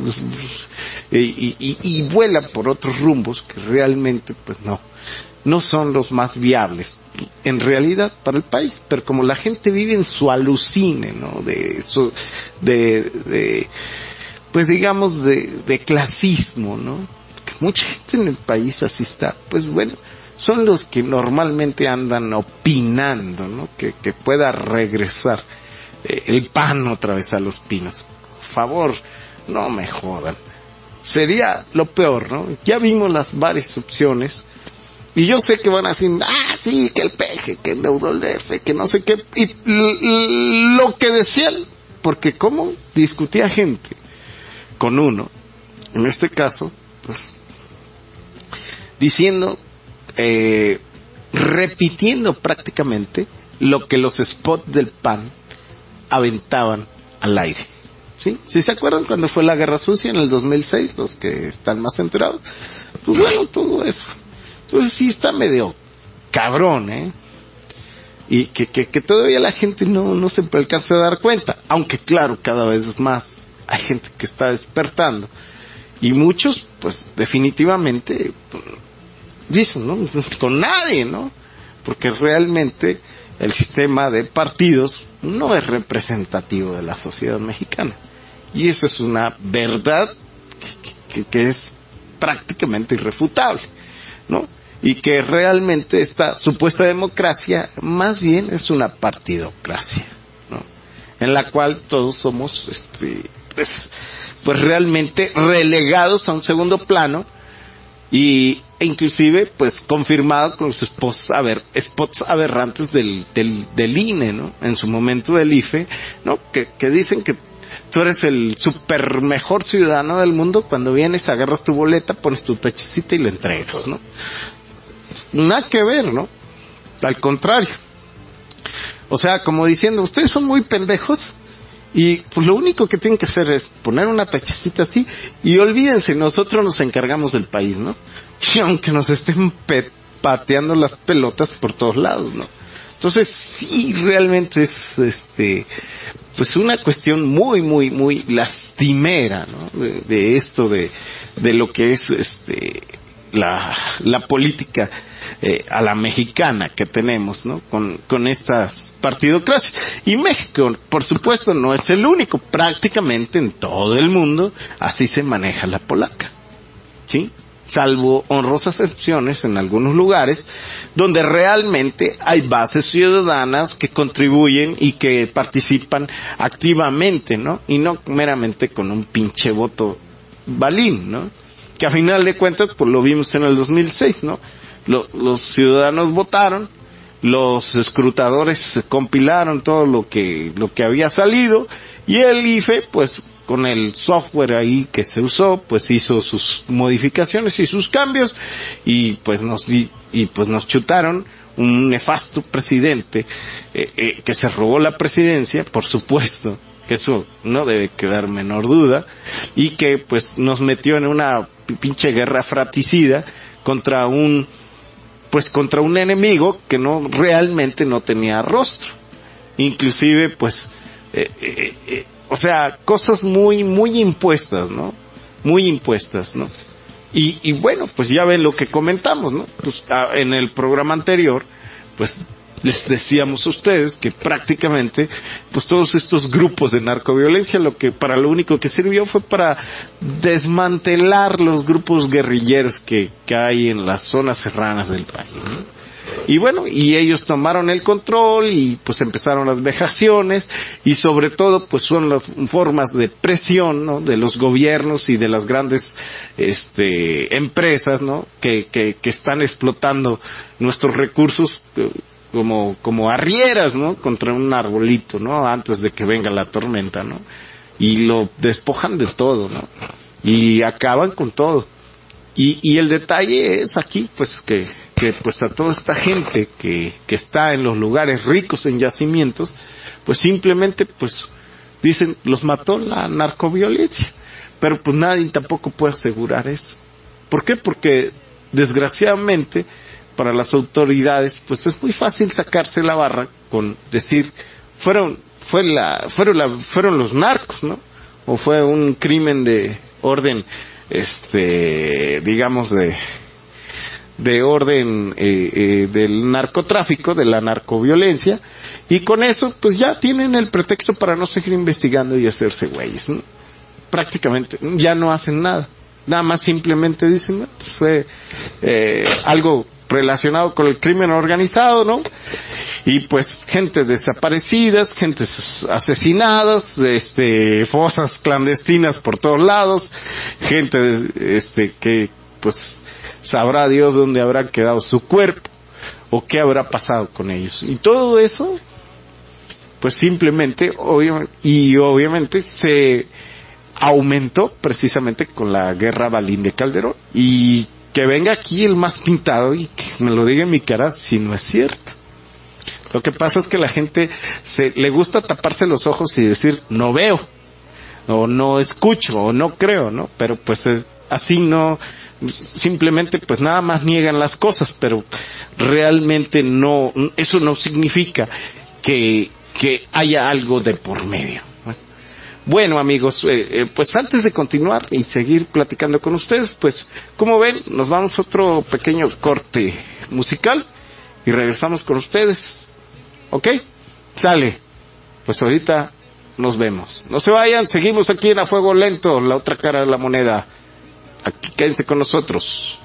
Y, y, y, y vuela por otros rumbos que realmente, pues no, no son los más viables, en realidad, para el país. Pero como la gente vive en su alucine, ¿no? De eso, de, de, pues digamos de, de clasismo, ¿no? Que mucha gente en el país así está, pues bueno, son los que normalmente andan opinando, ¿no? Que, que pueda regresar eh, el P A N otra vez a los pinos. Por favor, no me jodan. Sería lo peor, ¿no? Ya vimos las varias opciones y yo sé que van a decir, ah, sí, que el peje, que endeudó el D F, que no sé qué, y lo que decían, porque cómo discutía gente con uno, en este caso, pues, diciendo, eh, repitiendo prácticamente lo que los spots del P A N aventaban al aire. ¿Sí? ¿Sí se acuerdan cuando fue la Guerra Sucia en el dos mil seis? Los que están más enterados. Pues bueno, todo eso. Entonces sí está medio cabrón, ¿eh? Y que, que, que todavía la gente no, no se alcanza a dar cuenta. Aunque claro, cada vez más hay gente que está despertando. Y muchos, pues, definitivamente, pues, dicen, ¿no? Con nadie, ¿no? Porque realmente el sistema de partidos no es representativo de la sociedad mexicana. Y eso es una verdad que, que, que es prácticamente irrefutable, ¿no? Y que realmente esta supuesta democracia más bien es una partidocracia, ¿no? En la cual todos somos, este, pues, pues realmente relegados a un segundo plano y e inclusive pues confirmado con los spots, a ver, spots aberrantes del, del, del I N E, ¿no? En su momento del I F E, ¿no? Que, que dicen que tú eres el super mejor ciudadano del mundo cuando vienes, agarras tu boleta, pones tu tachecita y lo entregas, ¿no? Nada que ver, ¿no? Al contrario. O sea, como diciendo, ustedes son muy pendejos y pues lo único que tienen que hacer es poner una tachecita así y olvídense, nosotros nos encargamos del país, ¿no? Y aunque nos estén pe- pateando las pelotas por todos lados, ¿no? Entonces, sí, realmente es, este, pues una cuestión muy, muy, muy lastimera, ¿no? De, de esto, de, de lo que es, este, la, la política, eh, a la mexicana que tenemos, ¿no? Con, con estas partidocracias. Y México, por supuesto, no es el único. Prácticamente en todo el mundo así se maneja la polaca, ¿sí? Salvo honrosas excepciones en algunos lugares donde realmente hay bases ciudadanas que contribuyen y que participan activamente, ¿no? Y no meramente con un pinche voto balín, ¿no? Que a final de cuentas, pues lo vimos en el dos mil seis, ¿no? Lo, los ciudadanos votaron, los escrutadores compilaron todo lo que, lo que había salido, y el I F E, pues, con el software ahí que se usó, pues hizo sus modificaciones y sus cambios, y pues nos, y, y pues nos chutaron un nefasto presidente, eh, eh, que se robó la presidencia, por supuesto, que eso no debe quedar menor duda, y que pues nos metió en una pinche guerra fratricida contra un, pues contra un enemigo que no, realmente no tenía rostro. Inclusive pues, eh, eh, eh, o sea, cosas muy, muy impuestas, ¿no? Muy impuestas, ¿no? Y, y bueno, pues ya ven lo que comentamos, ¿no? Pues a, en el programa anterior, pues les decíamos a ustedes que prácticamente, pues todos estos grupos de narcoviolencia, lo que, para lo único que sirvió fue para desmantelar los grupos guerrilleros que, que hay en las zonas serranas del país, ¿no? Y bueno, y ellos tomaron el control y pues empezaron las vejaciones, y sobre todo pues son las formas de presión, ¿no? De los gobiernos y de las grandes, este, empresas, ¿no? Que, que, que están explotando nuestros recursos, eh, como, como arrieras, ¿no? Contra un arbolito, ¿no? Antes de que venga la tormenta, ¿no? Y lo despojan de todo, ¿no? Y acaban con todo. Y, y el detalle es aquí, pues, que, que pues a toda esta gente que, que está en los lugares ricos en yacimientos, pues simplemente, pues, dicen, los mató la narcoviolencia. Pero pues nadie tampoco puede asegurar eso. ¿Por qué? Porque, desgraciadamente, para las autoridades, pues es muy fácil sacarse la barra con decir, fueron, fue la, fueron la, fueron los narcos, ¿no? O fue un crimen de orden, este, digamos de, de orden, eh, eh, del narcotráfico, de la narcoviolencia, y con eso, pues ya tienen el pretexto para no seguir investigando y hacerse güeyes, ¿no? Prácticamente, ya no hacen nada. Nada más simplemente dicen, pues fue, eh, algo relacionado con el crimen organizado, ¿no? Y pues gente desaparecidas, gente asesinadas, este, fosas clandestinas por todos lados, gente, este, que pues sabrá Dios dónde habrá quedado su cuerpo o qué habrá pasado con ellos. Y todo eso, pues simplemente, obviamente, y obviamente se aumentó precisamente con la guerra Balín de Calderón. Y que venga aquí el más pintado y que me lo diga en mi cara si no es cierto. Lo que pasa es que la gente se le gusta taparse los ojos y decir no veo, o no escucho, o no creo, ¿no? Pero pues eh, así no, simplemente pues nada más niegan las cosas, pero realmente no, eso no significa que, que haya algo de por medio. Bueno, amigos, eh, eh, pues antes de continuar y seguir platicando con ustedes, pues, como ven, nos vamos a otro pequeño corte musical y regresamos con ustedes. ¿Ok? Sale. Pues ahorita nos vemos. No se vayan, seguimos aquí en A Fuego Lento, la otra cara de la moneda. Aquí quédense con nosotros.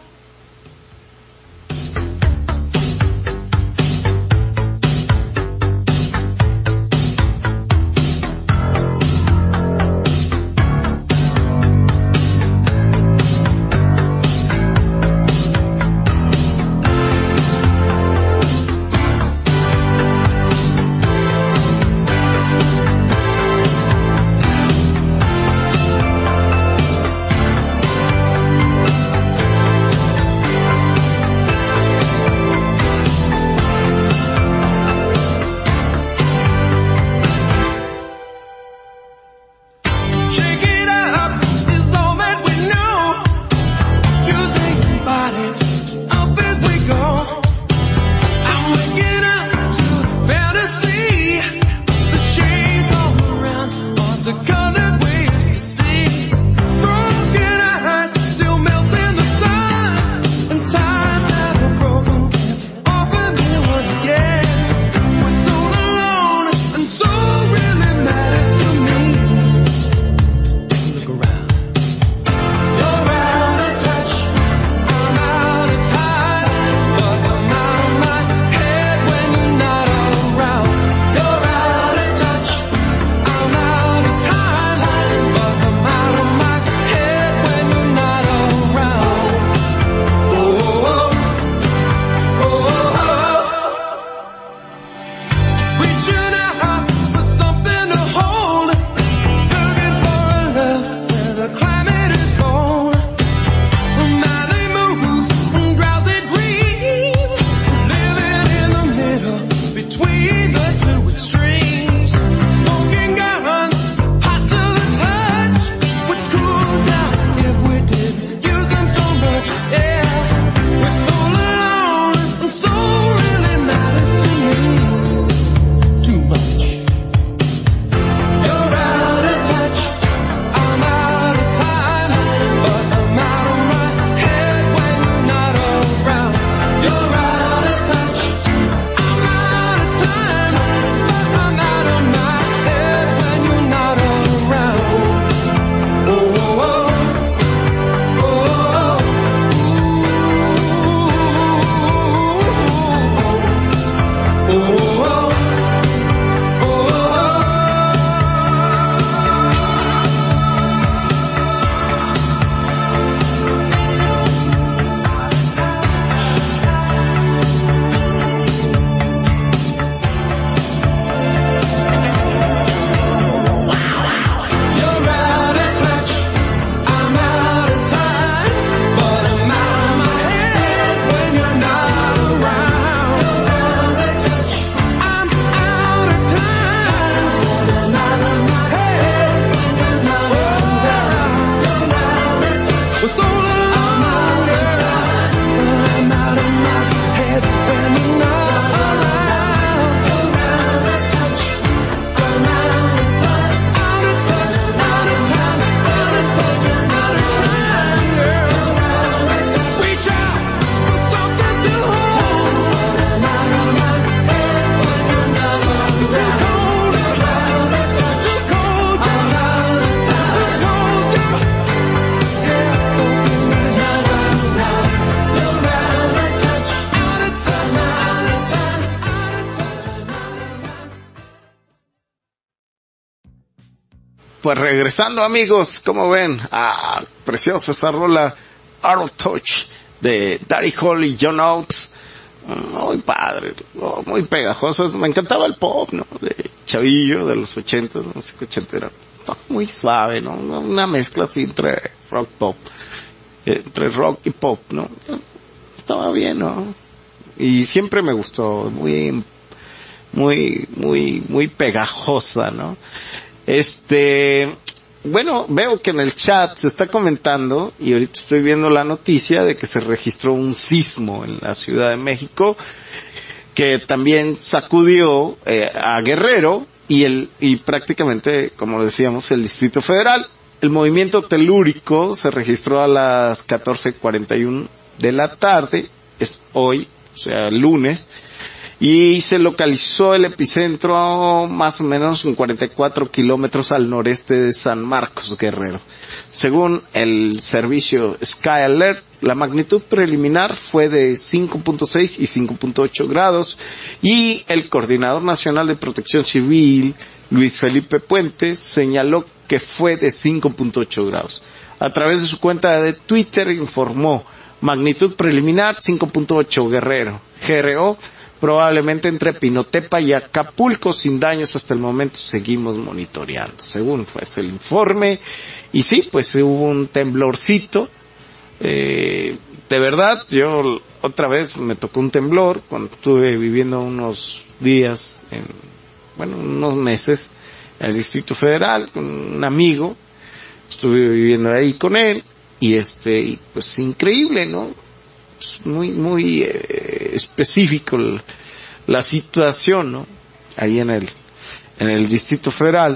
pues regresando, amigos, ¿cómo ven? Ah, preciosa esa rola, Out of Touch, de Daddy Holly y John Oates. Muy padre, muy pegajoso. Me encantaba el pop, ¿no? De chavillo, de los ochentas, no sé qué ochentera. Está muy suave, ¿no? Una mezcla así entre rock pop, entre rock y pop, ¿no? Estaba bien, ¿no? Y siempre me gustó, muy, muy, muy, muy pegajosa, ¿no? Este, bueno, veo que en el chat se está comentando, y ahorita estoy viendo la noticia de que se registró un sismo en la Ciudad de México, que también sacudió eh, a Guerrero y el, y prácticamente, como decíamos, el Distrito Federal. El movimiento telúrico se registró a las catorce cuarenta y uno de la tarde, es hoy, o sea, lunes, y se localizó el epicentro más o menos en cuarenta y cuatro kilómetros al noreste de San Marcos, Guerrero. Según el servicio Sky Alert, la magnitud preliminar fue de cinco punto seis y cinco punto ocho grados, y el Coordinador Nacional de Protección Civil, Luis Felipe Puente, señaló que fue de cinco punto ocho grados. A través de su cuenta de Twitter informó: magnitud preliminar cinco punto ocho, Guerrero. G R O probablemente entre Pinotepa y Acapulco, sin daños hasta el momento, seguimos monitoreando, según fue ese el informe. Y sí, pues hubo un temblorcito, eh, de verdad, yo otra vez me tocó un temblor cuando estuve viviendo unos días, en, bueno, unos meses en el Distrito Federal con un amigo, estuve viviendo ahí con él, y este, y pues increíble, ¿no? Muy, muy eh, específico el, la situación, ¿no? Ahí en el, en el Distrito Federal.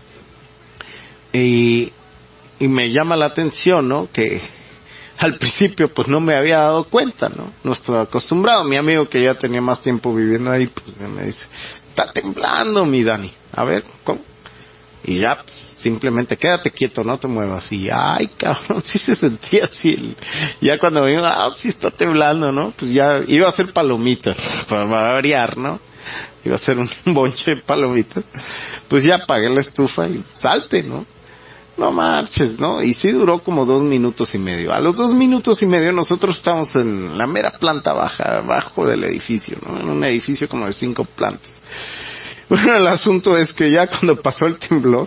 Y, y me llama la atención, ¿no? Que al principio pues no me había dado cuenta, ¿no? No estaba acostumbrado. Mi amigo que ya tenía más tiempo viviendo ahí, pues me dice, está temblando mi Dani. A ver, ¿cómo? Y ya, pues, simplemente quédate quieto, no te muevas. Y, ay, cabrón, sí se sentía así. El, ya cuando me dijo, ah, sí está temblando, ¿no? Pues ya iba a hacer palomitas, para variar, ¿no? Iba a hacer un bonche de palomitas. Pues ya apagué la estufa y salte, ¿no? No marches, ¿no? Y sí duró como dos minutos y medio. A los dos minutos y medio nosotros estábamos en la mera planta baja, abajo del edificio, ¿no? En un edificio como de cinco plantas. Bueno, el asunto es que ya cuando pasó el temblor,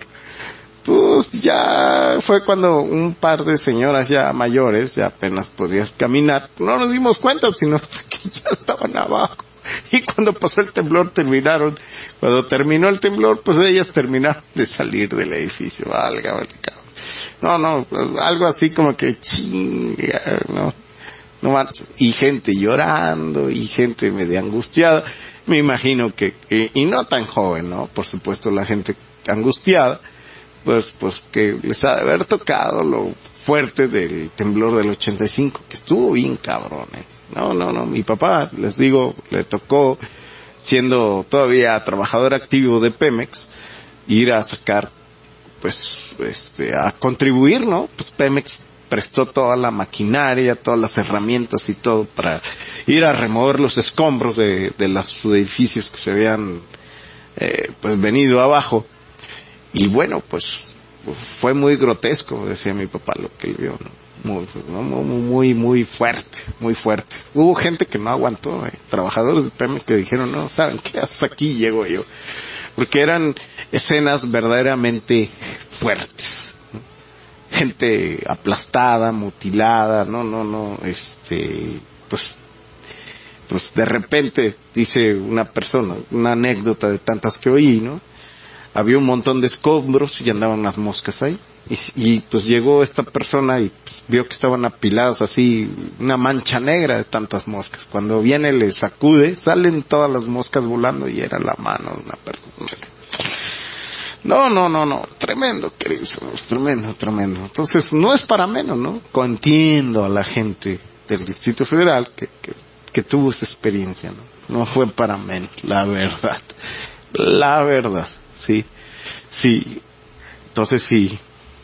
pues ya fue cuando un par de señoras ya mayores, ya apenas podían caminar, no nos dimos cuenta, sino que ya estaban abajo. Y cuando pasó el temblor terminaron, cuando terminó el temblor, pues ellas terminaron de salir del edificio. Válgame, cabrón. No, no, algo así como que chinga, no, no marches. Y gente llorando, y gente medio angustiada. Me imagino que, que, y no tan joven, ¿no? Por supuesto, la gente angustiada, pues, pues que les ha de haber tocado lo fuerte del temblor del ochenta y cinco, que estuvo bien cabrón, ¿eh? No, no, no, mi papá, les digo, le tocó, siendo todavía trabajador activo de Pemex, ir a sacar, pues, este, a contribuir, ¿no? Pues Pemex prestó toda la maquinaria, todas las herramientas y todo para ir a remover los escombros de, de los edificios que se habían, eh, pues venido abajo. Y bueno, pues, fue muy grotesco, decía mi papá, lo que él vio, ¿no? Muy, ¿no? muy, muy, muy fuerte, muy fuerte. Hubo gente que no aguantó, eh, trabajadores de Pemex que dijeron, no, ¿saben qué? Hasta aquí llego yo. Porque eran escenas verdaderamente fuertes, ¿no? Gente aplastada, mutilada, no, no, no, este, pues, pues de repente, dice una persona, una anécdota de tantas que oí, ¿no? Había un montón de escombros y andaban unas moscas ahí. Y, y pues llegó esta persona y pues, vio que estaban apiladas así, una mancha negra de tantas moscas. Cuando viene le sacude, salen todas las moscas volando y era la mano de una persona. No, no, no, no, tremendo, queridos, es tremendo, tremendo. Entonces no es para menos, ¿no? Entiendo a la gente del Distrito Federal que, que, que tuvo esa experiencia, ¿no? No fue para menos, la verdad, la verdad. Sí, sí, entonces sí,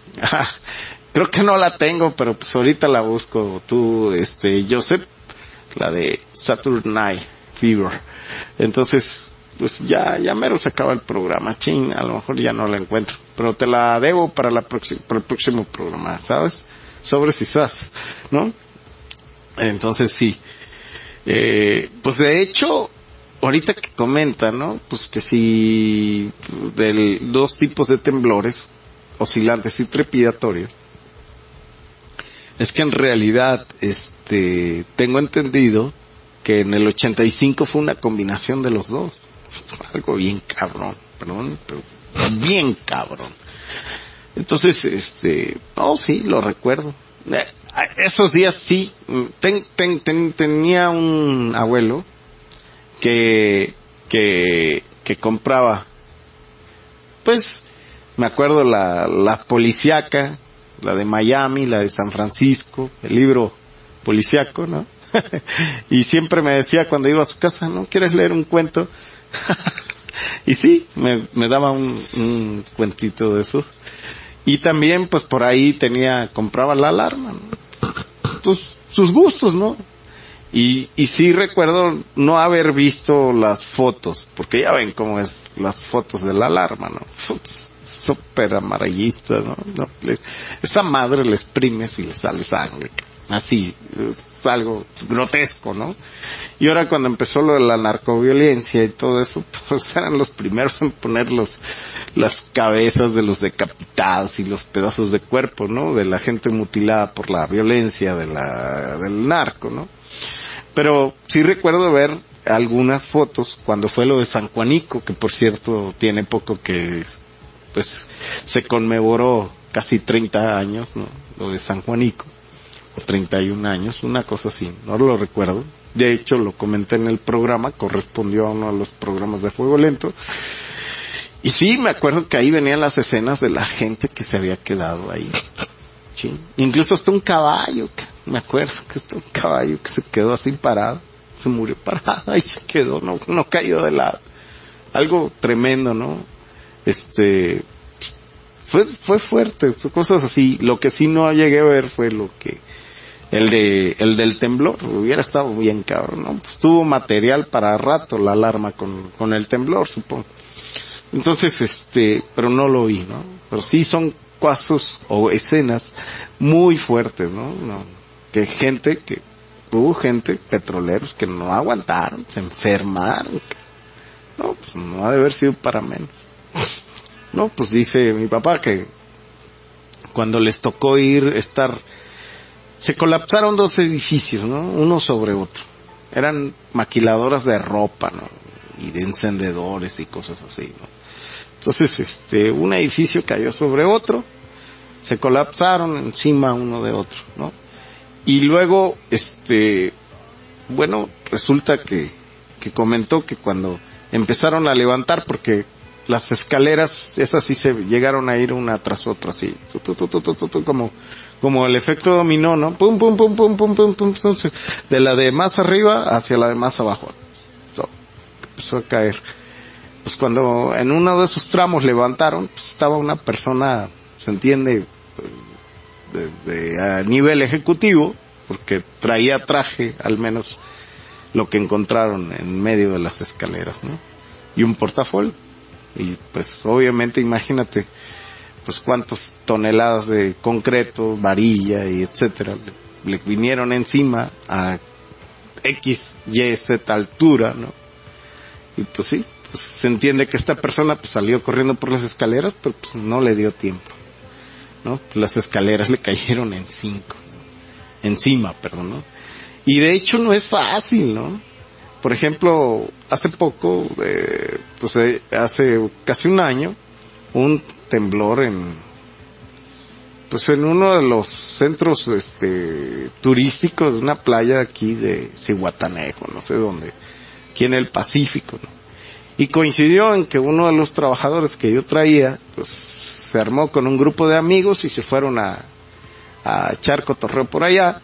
creo que no la tengo, pero pues ahorita la busco, tú, este, Joseph, la de Saturday Night Fever. Entonces, pues ya, ya mero se acaba el programa, ching, a lo mejor ya no la encuentro, pero te la debo para la próxima, para el próximo programa, ¿sabes? Sobre si estás, ¿no? Entonces sí, eh, pues de hecho, ahorita que comenta, ¿no? Pues que si, del, dos tipos de temblores, oscilantes y trepidatorios, es que en realidad, este, tengo entendido que en el ochenta y cinco fue una combinación de los dos. Algo bien cabrón, perdón, pero bien cabrón. Entonces, este, oh sí, lo recuerdo. Eh, esos días sí, ten, ten, ten, tenía un abuelo que, que, que compraba, pues, me acuerdo la, la policíaca, la de Miami, la de San Francisco, el libro policíaco, ¿no? Y siempre me decía cuando iba a su casa, ¿no quieres leer un cuento? Y sí, me, me daba un, un cuentito de esos. Y también, pues por ahí tenía, compraba la alarma, ¿no? Pues sus gustos, ¿no? Y, y sí recuerdo no haber visto las fotos, porque ya ven cómo es las fotos de la alarma, ¿no? Súper amarillista, ¿no? No les, esa madre le exprimes y le sale sangre. Así, es algo grotesco, ¿no? Y ahora cuando empezó lo de la narcoviolencia y todo eso, pues eran los primeros en poner los, las cabezas de los decapitados y los pedazos de cuerpo, ¿no? De la gente mutilada por la violencia de la, del narco, ¿no? Pero sí recuerdo ver algunas fotos cuando fue lo de San Juanico, que por cierto tiene poco que, pues, se conmemoró casi treinta años, ¿no? Lo de San Juanico. treinta y un años, una cosa así, no lo recuerdo. De hecho, lo comenté en el programa, correspondió a uno de los programas de Fuego Lento. Y sí, me acuerdo que ahí venían las escenas de la gente que se había quedado ahí. Sí. Incluso hasta un caballo, me acuerdo que hasta un caballo que se quedó así parado, se murió parado, ahí se quedó, no, no cayó de lado. Algo tremendo, ¿no? Este, fue, fue fuerte, cosas así. Lo que sí no llegué a ver fue lo que, el de, el del temblor, hubiera estado bien cabrón, ¿no? Pues tuvo material para rato la alarma con, con el temblor, supongo. Entonces, este, pero no lo vi, ¿no? Pero sí son casos o escenas muy fuertes, ¿no? No, que gente, que hubo gente, petroleros, que no aguantaron, se enfermaron. No, pues no ha de haber sido para menos. No, pues dice mi papá que cuando les tocó ir, estar, se colapsaron dos edificios, ¿no? Uno sobre otro. Eran maquiladoras de ropa, ¿no? Y de encendedores y cosas así, ¿no? Entonces, este, un edificio cayó sobre otro, se colapsaron encima uno de otro, ¿no? Y luego, este, bueno, resulta que, que comentó que cuando empezaron a levantar, porque las escaleras, esas sí se llegaron a ir una tras otra, así, tu, tu, tu, tu, tu, tu, como, como el efecto dominó, ¿no? Pum, pum, pum, pum, pum, pum, pum, pum, de la de más arriba hacia la de más abajo. So, empezó a caer. Pues cuando en uno de esos tramos levantaron, pues estaba una persona, se entiende, de, de, a nivel ejecutivo, porque traía traje, al menos lo que encontraron en medio de las escaleras, ¿no? Y un portafolio. Y pues obviamente imagínate, pues cuántas toneladas de concreto, varilla y etcétera, le, le vinieron encima a X, Y, Z altura, ¿no? Y pues sí, pues se entiende que esta persona pues salió corriendo por las escaleras, pero pues no le dio tiempo, ¿no? Las escaleras le cayeron en cinco, ¿no? Encima, perdón, ¿no? Y de hecho no es fácil, ¿no? Por ejemplo, hace poco, eh, pues eh, hace casi un año, un temblor en, pues en uno de los centros, este, turísticos de una playa aquí de Zihuatanejo, no sé dónde, aquí en el Pacífico, ¿no? Y coincidió en que uno de los trabajadores que yo traía, pues se armó con un grupo de amigos y se fueron a, a echar cotorreo por allá.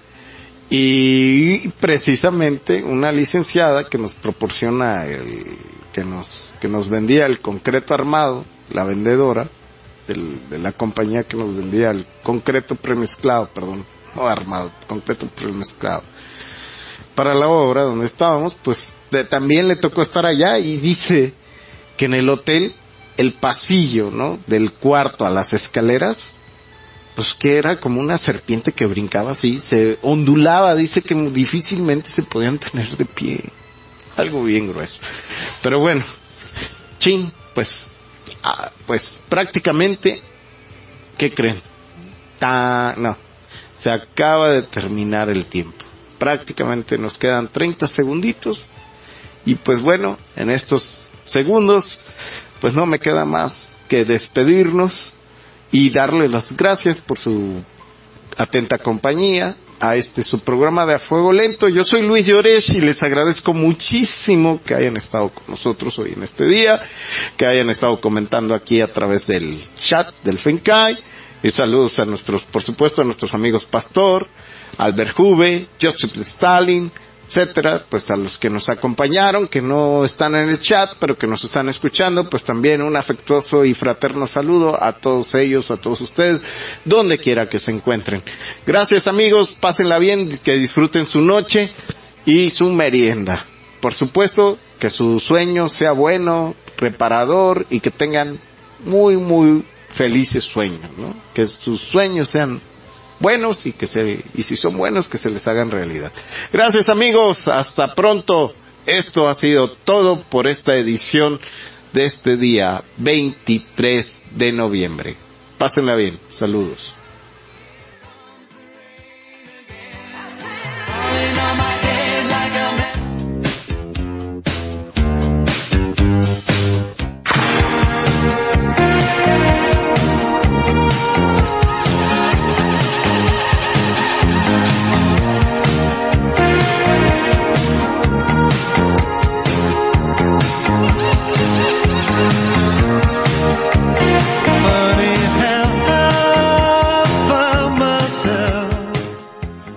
Y precisamente una licenciada que nos proporciona el, que nos, que nos vendía el concreto armado, la vendedora del, de la compañía que nos vendía el concreto premezclado, perdón, no armado, concreto premezclado, para la obra donde estábamos, pues de, también le tocó estar allá y dice que en el hotel, el pasillo, ¿no? Del cuarto a las escaleras, pues que era como una serpiente que brincaba así, se ondulaba, dice que difícilmente se podían tener de pie. Algo bien grueso. Pero bueno, chin, pues, ah, pues prácticamente, ¿qué creen? Ta, no, se acaba de terminar el tiempo. Prácticamente nos quedan treinta segunditos y pues bueno, en estos segundos, pues no me queda más que despedirnos y darles las gracias por su atenta compañía a este su programa de A Fuego Lento. Yo soy Luis Llorés y les agradezco muchísimo que hayan estado con nosotros hoy en este día, que hayan estado comentando aquí a través del chat del FENCAI. Y saludos a nuestros, por supuesto, a nuestros amigos Pastor, Albert Juve, Joseph Stalin, etcétera, pues a los que nos acompañaron, que no están en el chat, pero que nos están escuchando, pues también un afectuoso y fraterno saludo a todos ellos, a todos ustedes, donde quiera que se encuentren. Gracias amigos, pásenla bien, que disfruten su noche y su merienda. Por supuesto, que su sueño sea bueno, reparador y que tengan muy, muy felices sueños, ¿no? Que sus sueños sean buenos y que se, y si son buenos, que se les hagan realidad. Gracias amigos, hasta pronto. Esto ha sido todo por esta edición de este día veintitrés de noviembre. Pásenla bien, saludos.